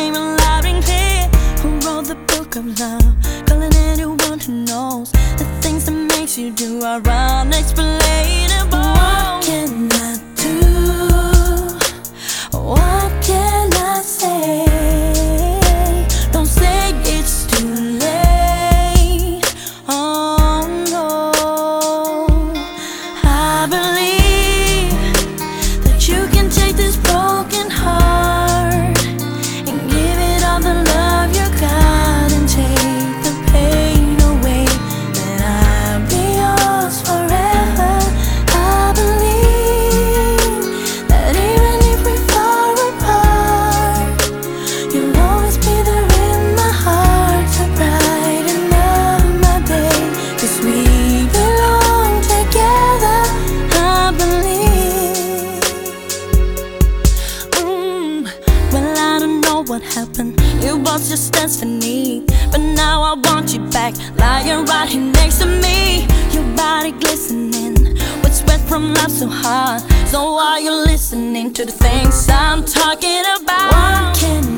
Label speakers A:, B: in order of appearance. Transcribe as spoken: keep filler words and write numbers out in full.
A: name loud and clear. Who wrote the book of love? Calling anyone who knows the things that makes you do are unexplainable. What can I do? What can I say? Don't say it's too late. Oh no, I believe that you can take this broken heart and give it all the love you got and take the pain away. Then I'll be yours forever. I believe that even if we fall apart, you'll always be there in my heart to brighten up my day. 'Cause we belong together, I believe. mm. Well, I don't know what happened, it was just destiny. But now I want you back, lying right here next to me. Your body glistening with sweat from love so hard. So are you listening to the things I'm talking about? What can